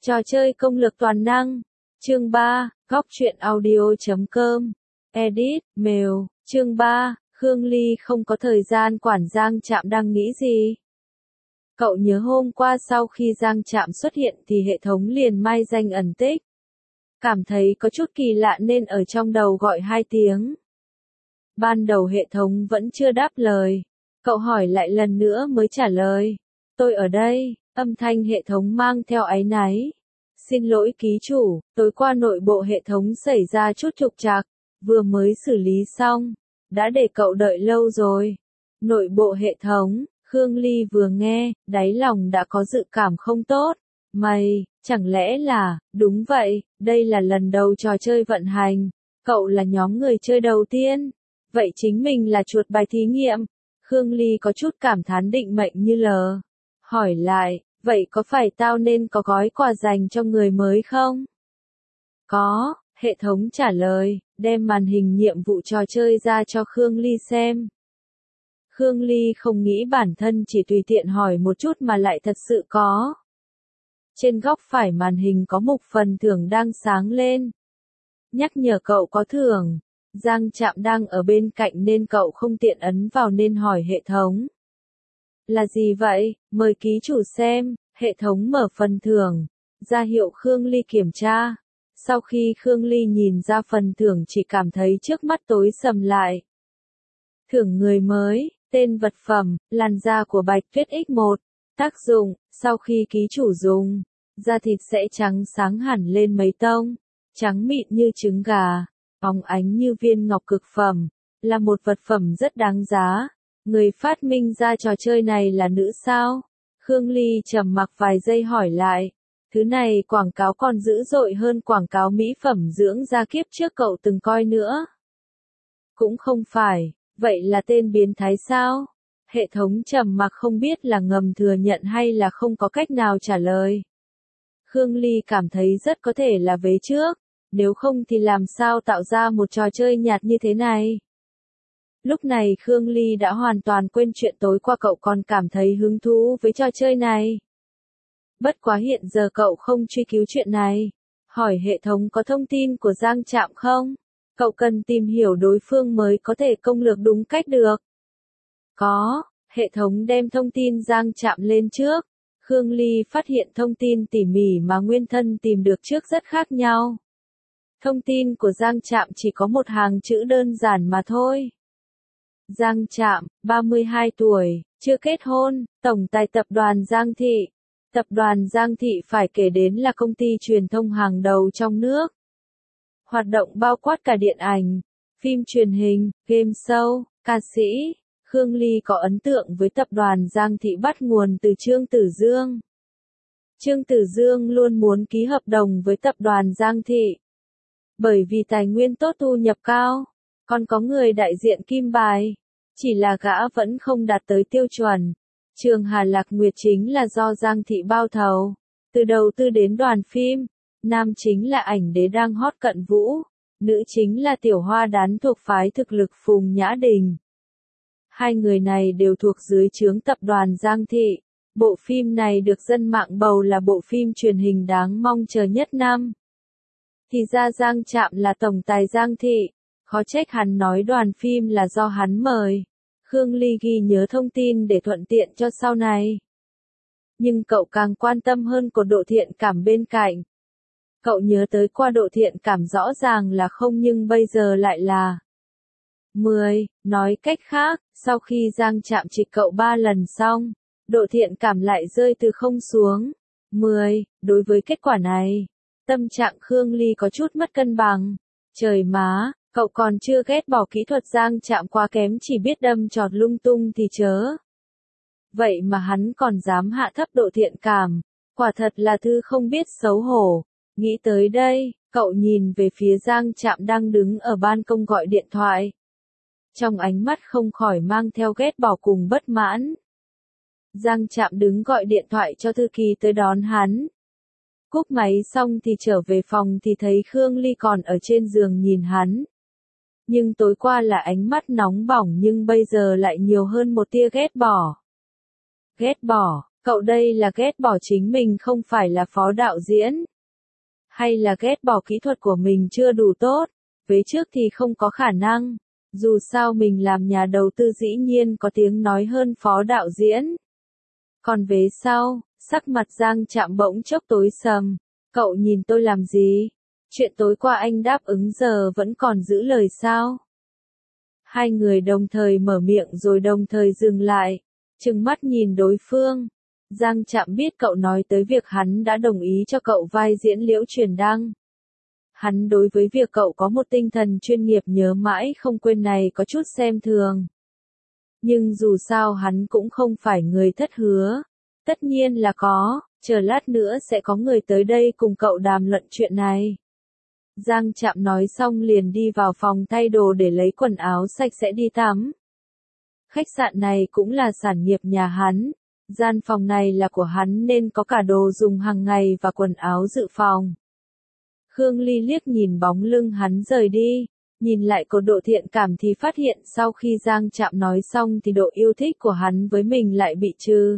Trò chơi công lược toàn năng. Chương 3, Góc truyện audio.com. Edit, mail. Chương 3, Khương Ly không có thời gian quản Giang Trạm đang nghĩ gì. Cậu nhớ hôm qua sau khi Giang Trạm xuất hiện thì hệ thống liền mai danh ẩn tích. Cảm thấy có chút kỳ lạ nên ở trong đầu gọi 2 tiếng. Ban đầu hệ thống vẫn chưa đáp lời. Cậu hỏi lại lần nữa mới trả lời. Tôi ở đây, âm thanh hệ thống mang theo áy náy. Xin lỗi ký chủ, tối qua nội bộ hệ thống xảy ra chút trục trặc, vừa mới xử lý xong, đã để cậu đợi lâu rồi. Nội bộ hệ thống, Khương Ly vừa nghe, đáy lòng đã có dự cảm không tốt. Mày, chẳng lẽ là, đúng vậy, đây là lần đầu trò chơi vận hành, cậu là nhóm người chơi đầu tiên, vậy chính mình là chuột bài thí nghiệm. Khương Ly có chút cảm thán định mệnh như lờ. Hỏi lại, vậy có phải tao nên có gói quà dành cho người mới không? Có, hệ thống trả lời, đem màn hình nhiệm vụ trò chơi ra cho Khương Ly xem. Khương Ly không nghĩ bản thân chỉ tùy tiện hỏi một chút mà lại thật sự có. Trên góc phải màn hình có mục phần thưởng đang sáng lên. Nhắc nhở cậu có thưởng. Giang Trạm đang ở bên cạnh nên cậu không tiện ấn vào nên hỏi hệ thống. Là gì vậy? Mời ký chủ xem. Hệ thống mở phần thưởng, ra hiệu Khương Ly kiểm tra. Sau khi Khương Ly nhìn ra phần thưởng chỉ cảm thấy trước mắt tối sầm lại. Thưởng người mới, tên vật phẩm, làn da của Bạch Tuyết X1. Tác dụng, sau khi ký chủ dùng, da thịt sẽ trắng sáng hẳn lên mấy tông, trắng mịn như trứng gà, óng ánh như viên ngọc cực phẩm, là một vật phẩm rất đáng giá. Người phát minh ra trò chơi này là nữ sao? Khương Ly trầm mặc vài giây hỏi lại. Thứ này quảng cáo còn dữ dội hơn quảng cáo mỹ phẩm dưỡng da kiếp trước cậu từng coi nữa. Cũng không phải, vậy là tên biến thái sao? Hệ thống trầm mặc không biết là ngầm thừa nhận hay là không có cách nào trả lời. Khương Ly cảm thấy rất có thể là vế trước, nếu không thì làm sao tạo ra một trò chơi nhạt như thế này. Lúc này Khương Ly đã hoàn toàn quên chuyện tối qua cậu còn cảm thấy hứng thú với trò chơi này. Bất quá hiện giờ cậu không truy cứu chuyện này. Hỏi hệ thống có thông tin của Giang Trạm không? Cậu cần tìm hiểu đối phương mới có thể công lược đúng cách được. Có, hệ thống đem thông tin Giang Trạm lên trước. Khương Ly phát hiện thông tin tỉ mỉ mà nguyên thân tìm được trước rất khác nhau. Thông tin của Giang Trạm chỉ có một hàng chữ đơn giản mà thôi. Giang Trạm, 32 tuổi, chưa kết hôn, tổng tài tập đoàn Giang Thị. Tập đoàn Giang Thị phải kể đến là công ty truyền thông hàng đầu trong nước. Hoạt động bao quát cả điện ảnh, phim truyền hình, game show, ca sĩ. Khương Ly có ấn tượng với tập đoàn Giang Thị bắt nguồn từ Trương Tử Dương. Trương Tử Dương luôn muốn ký hợp đồng với tập đoàn Giang Thị. Bởi vì tài nguyên tốt thu nhập cao, còn có người đại diện kim bài. Chỉ là gã vẫn không đạt tới tiêu chuẩn. Trường Hà Lạc Nguyệt chính là do Giang Thị bao thầu. Từ đầu tư đến đoàn phim, nam chính là ảnh đế đang hot cận vũ, nữ chính là tiểu hoa đán thuộc phái thực lực Phùng Nhã Đình. Hai người này đều thuộc dưới trướng tập đoàn Giang Thị. Bộ phim này được dân mạng bầu là bộ phim truyền hình đáng mong chờ nhất năm. Thì ra Giang Trạm là tổng tài Giang Thị. Khó trách hắn nói đoàn phim là do hắn mời. Khương Ly ghi nhớ thông tin để thuận tiện cho sau này. Nhưng cậu càng quan tâm hơn của độ thiện cảm bên cạnh. Cậu nhớ tới qua độ thiện cảm rõ ràng là không nhưng bây giờ lại là 10, nói cách khác, sau khi Giang Trạm trịch cậu 3 lần xong, độ thiện cảm lại rơi từ 0 xuống 10, đối với kết quả này, tâm trạng Khương Ly có chút mất cân bằng. Trời má, cậu còn chưa ghét bỏ kỹ thuật Giang Trạm quá kém chỉ biết đâm chọt lung tung thì chớ. Vậy mà hắn còn dám hạ thấp độ thiện cảm, quả thật là thứ không biết xấu hổ. Nghĩ tới đây, cậu nhìn về phía Giang Trạm đang đứng ở ban công gọi điện thoại. Trong ánh mắt không khỏi mang theo ghét bỏ cùng bất mãn. Giang Trạm đứng gọi điện thoại cho thư ký tới đón hắn. Cúp máy xong thì trở về phòng thì thấy Khương Ly còn ở trên giường nhìn hắn. Nhưng tối qua là ánh mắt nóng bỏng nhưng bây giờ lại nhiều hơn một tia ghét bỏ. Ghét bỏ, Cậu đây là ghét bỏ chính mình không phải là phó đạo diễn? Hay là ghét bỏ kỹ thuật của mình chưa đủ tốt? Vế trước thì không có khả năng. Dù sao mình làm nhà đầu tư dĩ nhiên có tiếng nói hơn phó đạo diễn. Còn vế sau, sắc mặt Giang Trạm bỗng chốc tối sầm. Cậu nhìn tôi làm gì? Chuyện tối qua anh đáp ứng giờ vẫn còn giữ lời sao? Hai người đồng thời mở miệng rồi đồng thời dừng lại, trừng mắt nhìn đối phương. Giang Trạm biết cậu nói tới việc hắn đã đồng ý cho cậu vai diễn Liễu Truyền Đăng. Hắn đối với việc cậu có một tinh thần chuyên nghiệp nhớ mãi không quên này có chút xem thường. Nhưng dù sao hắn cũng không phải người thất hứa. Tất nhiên là có, chờ lát nữa sẽ có người tới đây cùng cậu đàm luận chuyện này. Giang Trạm nói xong liền đi vào phòng thay đồ để lấy quần áo sạch sẽ đi tắm. Khách sạn này cũng là sản nghiệp nhà hắn. Gian phòng này là của hắn nên có cả đồ dùng hàng ngày và quần áo dự phòng. Khương Ly liếc nhìn bóng lưng hắn rời đi, nhìn lại có độ thiện cảm thì phát hiện sau khi Giang Trạm nói xong thì độ yêu thích của hắn với mình lại bị trừ.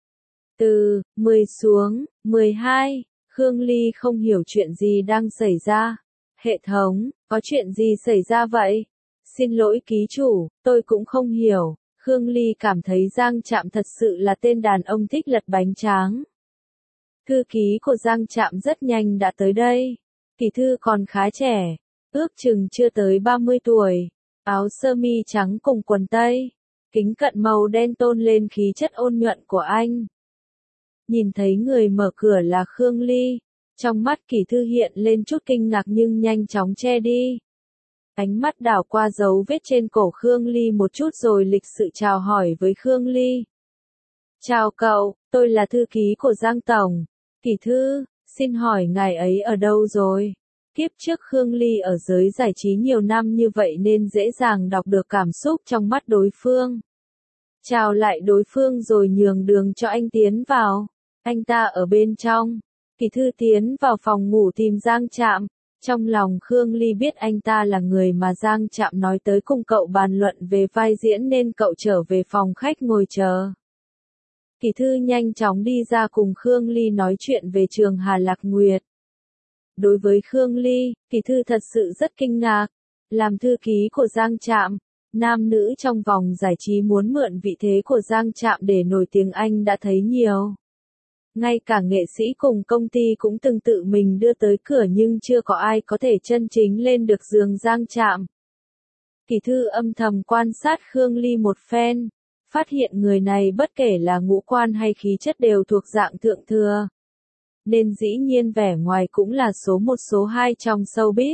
Từ 10 xuống, 12, Khương Ly không hiểu chuyện gì đang xảy ra. Hệ thống, có chuyện gì xảy ra vậy? Xin lỗi ký chủ, tôi cũng không hiểu. Khương Ly cảm thấy Giang Trạm thật sự là tên đàn ông thích lật bánh tráng. Thư ký của Giang Trạm rất nhanh đã tới đây. Kỳ thư còn khá trẻ, ước chừng chưa tới 30 tuổi, áo sơ mi trắng cùng quần tây, kính cận màu đen tôn lên khí chất ôn nhuận của anh. Nhìn thấy người mở cửa là Khương Ly, trong mắt Kỳ thư hiện lên chút kinh ngạc nhưng nhanh chóng che đi. Ánh mắt đảo qua dấu vết trên cổ Khương Ly một chút rồi lịch sự chào hỏi với Khương Ly. Chào cậu, tôi là thư ký của Giang Tổng. Kỳ thư, xin hỏi ngài ấy ở đâu rồi? Kiếp trước Khương Ly ở giới giải trí nhiều năm như vậy nên dễ dàng đọc được cảm xúc trong mắt đối phương. Chào lại đối phương rồi nhường đường cho anh tiến vào. Anh ta ở bên trong. Kỳ thư tiến vào phòng ngủ tìm Giang Trạm. Trong lòng Khương Ly biết anh ta là người mà Giang Trạm nói tới cùng cậu bàn luận về vai diễn nên cậu trở về phòng khách ngồi chờ. Kỳ thư nhanh chóng đi ra cùng Khương Ly nói chuyện về trường Hà Lạc Nguyệt. Đối với Khương Ly, Kỳ thư thật sự rất kinh ngạc. Làm thư ký của Giang Trạm, nam nữ trong vòng giải trí muốn mượn vị thế của Giang Trạm để nổi tiếng anh đã thấy nhiều. Ngay cả nghệ sĩ cùng công ty cũng từng tự mình đưa tới cửa nhưng chưa có ai có thể chân chính lên được giường Giang Trạm. Kỳ thư âm thầm quan sát Khương Ly một phen, phát hiện người này bất kể là ngũ quan hay khí chất đều thuộc dạng thượng thừa. Nên dĩ nhiên vẻ ngoài cũng là số 1 số 2 trong showbiz.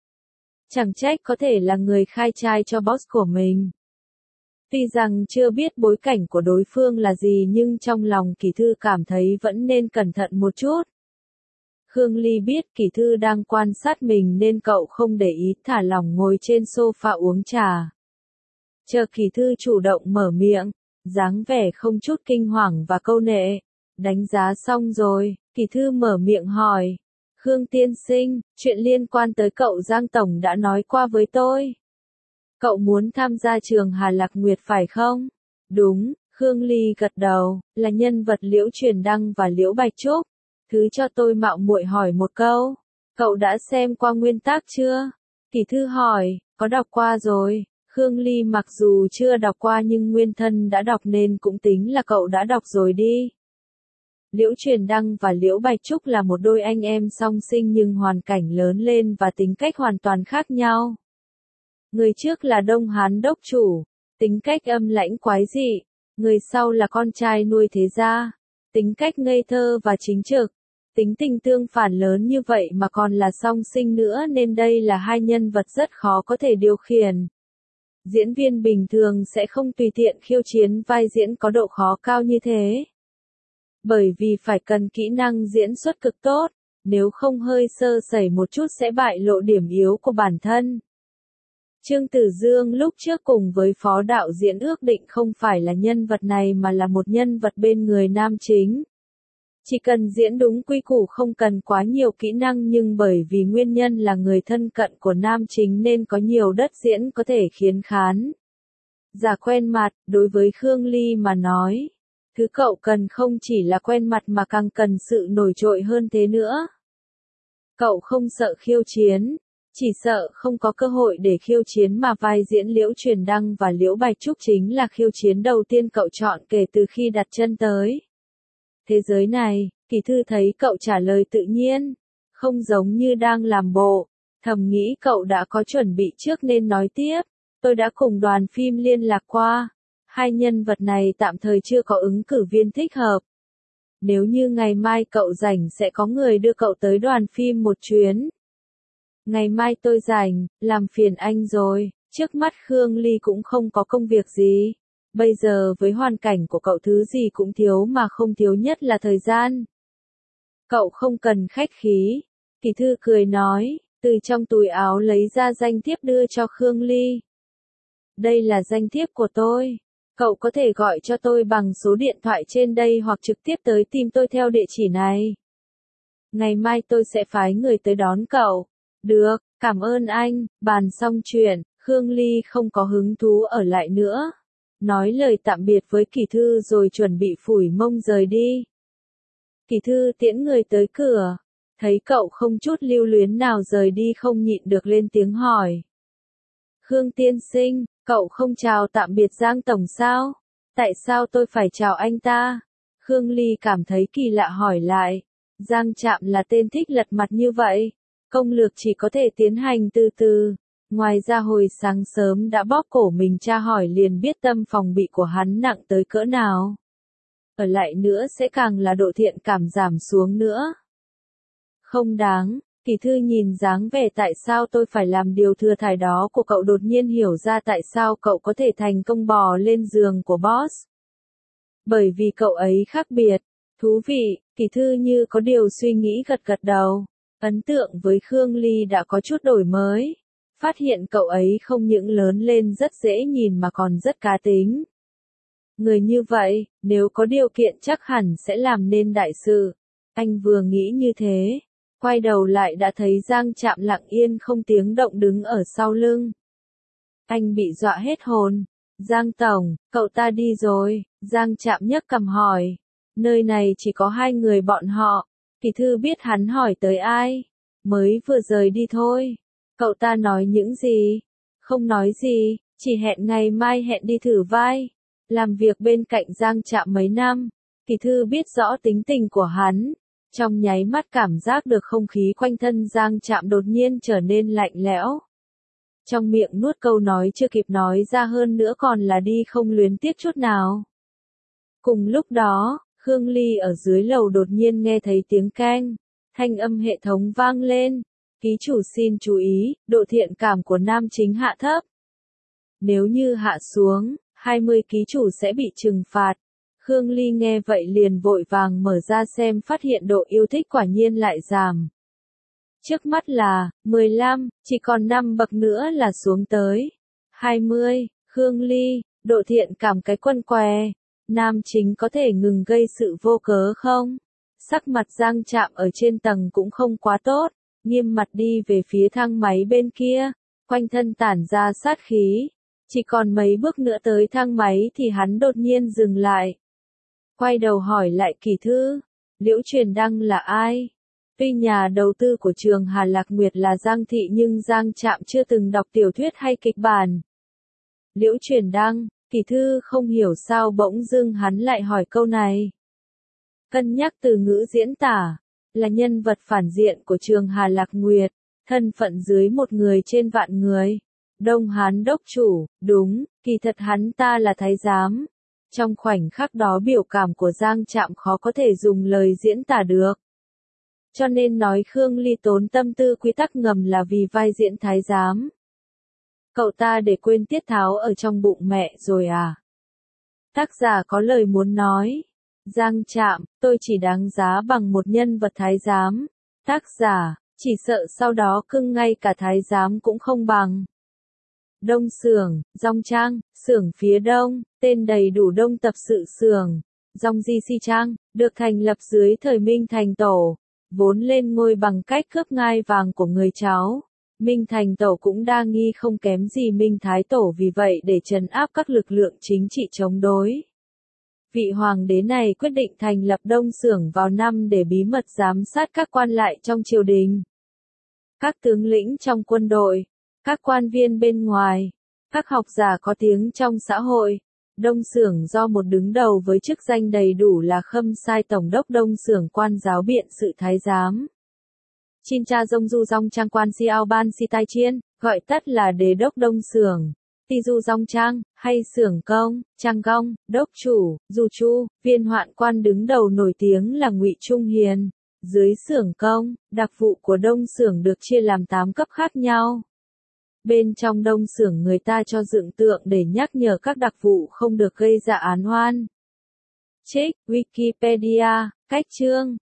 Chẳng trách có thể là người khai trai cho boss của mình. Tuy rằng chưa biết bối cảnh của đối phương là gì nhưng trong lòng Kỳ thư cảm thấy vẫn nên cẩn thận một chút. Khương Ly biết Kỳ thư đang quan sát mình nên cậu không để ý thả lỏng ngồi trên sofa uống trà. Chờ Kỳ thư chủ động mở miệng, dáng vẻ không chút kinh hoàng và câu nệ. Đánh giá xong rồi, Kỳ thư mở miệng hỏi. Khương tiên sinh, chuyện liên quan tới cậu Giang Tổng đã nói qua với tôi. Cậu muốn tham gia trường Hà Lạc Nguyệt phải không? Đúng, Khương Ly gật đầu, là nhân vật Liễu Truyền Đăng và Liễu Bạch Trúc. Thứ cho tôi mạo muội hỏi một câu. Cậu đã xem qua nguyên tác chưa? Kỳ thư hỏi, có đọc qua rồi. Khương Ly mặc dù chưa đọc qua nhưng nguyên thân đã đọc nên cũng tính là cậu đã đọc rồi đi. Liễu Truyền Đăng và Liễu Bạch Trúc là một đôi anh em song sinh nhưng hoàn cảnh lớn lên và tính cách hoàn toàn khác nhau. Người trước là Đông Hán đốc chủ, tính cách âm lãnh quái dị. Người sau là con trai nuôi thế gia, tính cách ngây thơ và chính trực. Tính tình tương phản lớn như vậy mà còn là song sinh nữa nên đây là hai nhân vật rất khó có thể điều khiển. Diễn viên bình thường sẽ không tùy tiện khiêu chiến vai diễn có độ khó cao như thế. Bởi vì phải cần kỹ năng diễn xuất cực tốt, nếu không hơi sơ sẩy một chút sẽ bại lộ điểm yếu của bản thân. Trương Tử Dương lúc trước cùng với phó đạo diễn ước định không phải là nhân vật này mà là một nhân vật bên người nam chính. Chỉ cần diễn đúng quy củ không cần quá nhiều kỹ năng nhưng bởi vì nguyên nhân là người thân cận của nam chính nên có nhiều đất diễn có thể khiến khán giả quen mặt, đối với Khương Ly mà nói. Thứ cậu cần không chỉ là quen mặt mà càng cần sự nổi trội hơn thế nữa. Cậu không sợ khiêu chiến, chỉ sợ không có cơ hội để khiêu chiến mà vai diễn Liễu Truyền Đăng và Liễu Bạch Trúc chính là khiêu chiến đầu tiên cậu chọn kể từ khi đặt chân tới thế giới này. Kỳ Thư thấy cậu trả lời tự nhiên, không giống như đang làm bộ, thầm nghĩ cậu đã có chuẩn bị trước nên nói tiếp. Tôi đã cùng đoàn phim liên lạc qua, hai nhân vật này tạm thời chưa có ứng cử viên thích hợp. Nếu như ngày mai cậu rảnh sẽ có người đưa cậu tới đoàn phim một chuyến. Ngày mai tôi rảnh, làm phiền anh rồi. Trước mắt Khương Ly cũng không có công việc gì. Bây giờ với hoàn cảnh của cậu thứ gì cũng thiếu mà không thiếu nhất là thời gian. Cậu không cần khách khí. Kỳ Thư cười nói, từ trong túi áo lấy ra danh thiếp đưa cho Khương Ly. Đây là danh thiếp của tôi. Cậu có thể gọi cho tôi bằng số điện thoại trên đây hoặc trực tiếp tới tìm tôi theo địa chỉ này. Ngày mai tôi sẽ phái người tới đón cậu. Được, cảm ơn anh. Bàn xong chuyện, Khương Ly không có hứng thú ở lại nữa. Nói lời tạm biệt với Kỳ Thư rồi chuẩn bị phủi mông rời đi. Kỳ Thư tiễn người tới cửa. Thấy cậu không chút lưu luyến nào rời đi không nhịn được lên tiếng hỏi. Khương tiên sinh, cậu không chào tạm biệt Giang Tổng sao? Tại sao tôi phải chào anh ta? Khương Ly cảm thấy kỳ lạ hỏi lại. Giang Trạm là tên thích lật mặt như vậy. Công lược chỉ có thể tiến hành từ từ. Ngoài ra hồi sáng sớm đã bóp cổ mình tra hỏi liền biết tâm phòng bị của hắn nặng tới cỡ nào. Ở lại nữa sẽ càng là độ thiện cảm giảm xuống nữa. Không đáng. Kỳ Thư nhìn dáng vẻ tại sao tôi phải làm điều thừa thải đó của cậu đột nhiên hiểu ra tại sao cậu có thể thành công bò lên giường của boss. Bởi vì cậu ấy khác biệt. Thú vị, Kỳ Thư như có điều suy nghĩ gật gật đầu. Ấn tượng với Khương Ly đã có chút đổi mới. Phát hiện cậu ấy không những lớn lên rất dễ nhìn mà còn rất cá tính. Người như vậy, nếu có điều kiện chắc hẳn sẽ làm nên đại sự. Anh vừa nghĩ như thế. Quay đầu lại đã thấy Giang Trạm lặng yên không tiếng động đứng ở sau lưng. Anh bị dọa hết hồn. Giang Tổng, cậu ta đi rồi. Giang Trạm nhấc cằm hỏi. Nơi này chỉ có hai người bọn họ. Kỳ Thư biết hắn hỏi tới ai. Mới vừa rời đi thôi. Cậu ta nói những gì? Không nói gì, chỉ hẹn ngày mai hẹn đi thử vai. Làm việc bên cạnh Giang Trạm mấy năm. Kỳ Thư biết rõ tính tình của hắn. Trong nháy mắt cảm giác được không khí quanh thân Giang Trạm đột nhiên trở nên lạnh lẽo. Trong miệng nuốt câu nói chưa kịp nói ra hơn nữa còn là đi không luyến tiếc chút nào. Cùng lúc đó, Khương Ly ở dưới lầu đột nhiên nghe thấy tiếng keng. Thanh âm hệ thống vang lên. Ký chủ xin chú ý, độ thiện cảm của nam chính hạ thấp. Nếu như hạ xuống, 20 ký chủ sẽ bị trừng phạt. Khương Ly nghe vậy liền vội vàng mở ra xem phát hiện độ yêu thích quả nhiên lại giảm. Trước mắt là 15, chỉ còn 5 bậc nữa là xuống tới 20. Khương Ly, độ thiện cảm cái quân què. Nam chính có thể ngừng gây sự vô cớ không? Sắc mặt Giang Trạm ở trên tầng cũng không quá tốt. Nghiêm mặt đi về phía thang máy bên kia. Quanh thân tản ra sát khí. Chỉ còn mấy bước nữa tới thang máy thì hắn đột nhiên dừng lại. Quay đầu hỏi lại Kỳ Thư. Liễu Truyền Đăng là ai? Tuy nhà đầu tư của trường Hà Lạc Nguyệt là Giang Thị nhưng Giang Trạm chưa từng đọc tiểu thuyết hay kịch bản. Liễu Truyền Đăng, Kỳ Thư không hiểu sao bỗng dưng hắn lại hỏi câu này. Cân nhắc từ ngữ diễn tả, là nhân vật phản diện của trường Hà Lạc Nguyệt, thân phận dưới một người trên vạn người. Đông Hán đốc chủ, đúng, kỳ thật hắn ta là thái giám. Trong khoảnh khắc đó biểu cảm của Giang Trạm khó có thể dùng lời diễn tả được. Cho nên nói Khương Ly tốn tâm tư quy tắc ngầm là vì vai diễn thái giám. Cậu ta để quên tiết tháo ở trong bụng mẹ rồi à? Tác giả có lời muốn nói. Giang Trạm, tôi chỉ đáng giá bằng một nhân vật thái giám. Tác giả, chỉ sợ sau đó cưng ngay cả thái giám cũng không bằng. Đông Xưởng, Dong Trang, xưởng phía đông, tên đầy đủ Đông Tập Sự Xưởng, Dong Di Si Trang, được thành lập dưới thời Minh Thành Tổ, vốn lên ngôi bằng cách cướp ngai vàng của người cháu. Minh Thành Tổ cũng đa nghi không kém gì Minh Thái Tổ vì vậy để trấn áp các lực lượng chính trị chống đối. Vị hoàng đế này quyết định thành lập Đông Xưởng vào năm để bí mật giám sát các quan lại trong triều đình, các tướng lĩnh trong quân đội, các quan viên bên ngoài, các học giả có tiếng trong xã hội. Đông Xưởng do một đứng đầu với chức danh đầy đủ là Khâm Sai Tổng đốc Đông Xưởng Quan giáo biện sự thái giám. Chin cha dông du dong trang quan si ao ban si tai chiên, gọi tắt là đế đốc Đông Xưởng. Ti du dong trang, hay xưởng công, trang gong, đốc chủ, du chu, viên hoạn quan đứng đầu nổi tiếng là Ngụy Trung Hiền. Dưới xưởng công, đặc vụ của Đông Xưởng được chia làm 8 cấp khác nhau. Bên trong Đông Xưởng người ta cho dựng tượng để nhắc nhở các đặc vụ không được gây ra án oan. Trích Wikipedia, cách chương.